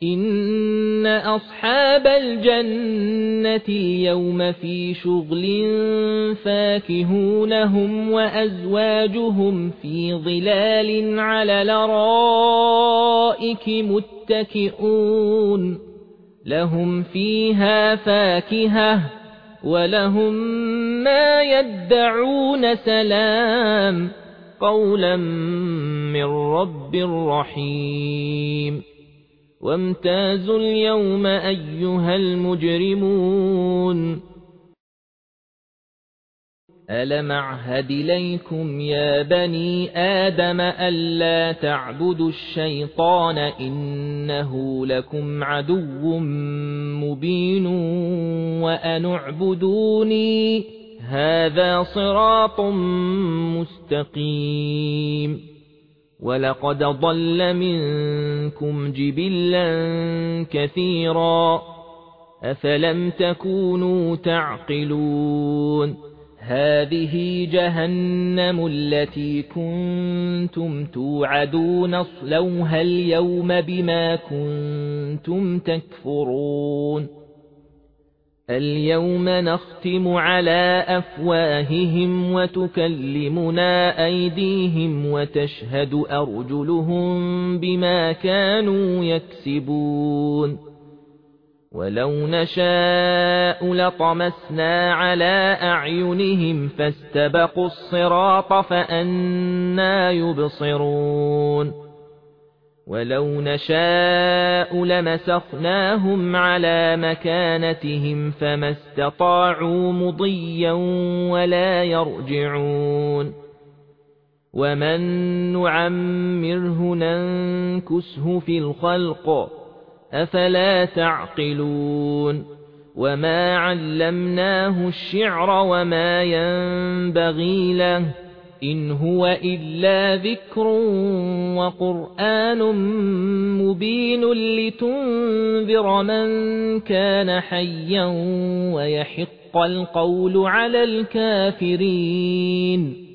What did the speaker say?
إن أصحاب الجنة اليوم في شغل فاكهون هم وأزواجهم في ظلال على الأرائك متكئون لهم فيها فاكهة ولهم ما يدعون سلام قولا من رب رحيم وامتازوا اليوم أيها المجرمون ألم أعهد إليكم يا بني آدم ألا تعبدوا الشيطان إنه لكم عدو مبين وأن اعبدوني هذا صراط مستقيم ولقد ضل منكم جبلا كثيرا أفلم تكونوا تعقلون هذه جهنم التي كنتم توعدون اصلوها اليوم بما كنتم تكفرون اليوم نختم على أفواههم وتكلمنا أيديهم وتشهد أرجلهم بما كانوا يكسبون ولو نشاء لطمسنا على أعينهم فاستبقوا الصراط فأنى يبصرون ولو نشاء لمسخناهم على مكانتهم فما استطاعوا مضيا ولا يرجعون ومن نعمره ننكسه في الخلق أفلا تعقلون وما علمناه الشعر وما ينبغي له إن هو إلا ذكر وقرآن مبين لتنذر من كان حيا ويحق القول على الكافرين